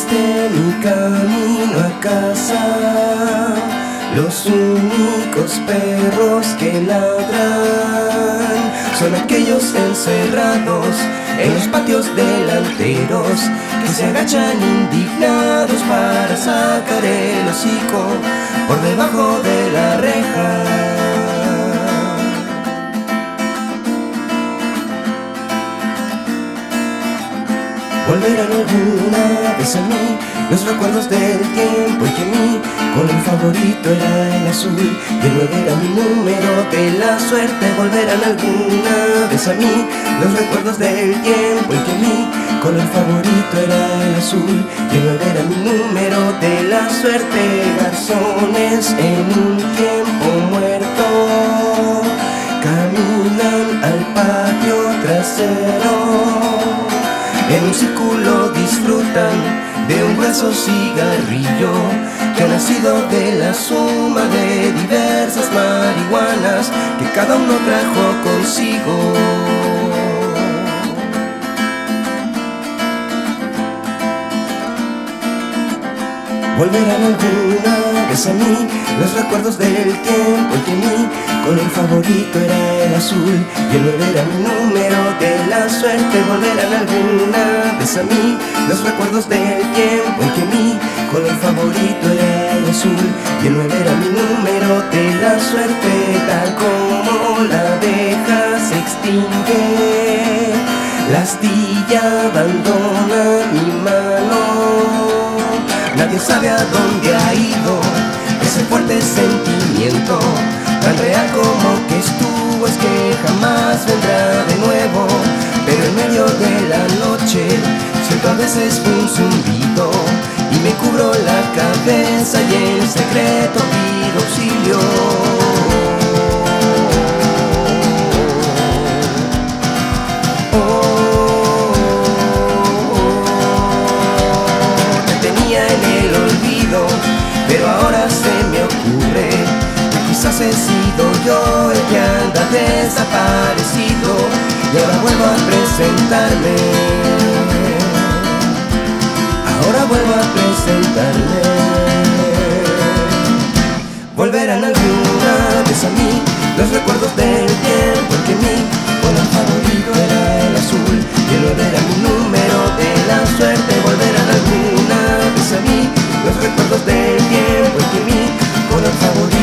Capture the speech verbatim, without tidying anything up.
de mi camino a casa, los únicos perros que ladran son aquellos encerrados en los patios delanteros que se agachan indignados para sacar el hocico por debajo de la reja. Volverán alguna vez a mí los recuerdos del tiempo en que mi color favorito era el azul y el nueve era mi número de la suerte. Volverán alguna vez a mí los recuerdos del tiempo en que mi color favorito era el azul y el nueve era mi número de la suerte. Garzones en un tiempo muerto caminan al patio trasero. En un círculo disfrutan de un grueso cigarrillo que ha nacido de la suma de diversas marihuanas que cada uno trajo consigo. Volverán alguna vez a mí los recuerdos del tiempo en que mi color favorito era el azul y el nueve era mi número de la suerte. Volverán alguna vez a mí los recuerdos del tiempo en que mi color favorito era el azul y el nueve era mi número de la suerte. Tal como la abeja se extingue, la astilla abandona mi mano. Nadie sabe a dónde ha ido ese fuerte sentimiento, tan real como que estuvo, es que jamás vendrá de nuevo. Pero en medio de la noche siento a veces un zumbido y me cubro la cabeza y en secreto pido auxilio. Pero ahora se me ocurre que quizás he sido yo el que anda desaparecido y ahora vuelvo a presentarme. Ahora vuelvo a presentarme. Volverán alguna vez a mí los recuerdos del tiempo en que mi color favorito era el azul y el nueve era mi número de la suerte. Volverán alguna vez a mí los recuerdos del tiempo en que mi color favorito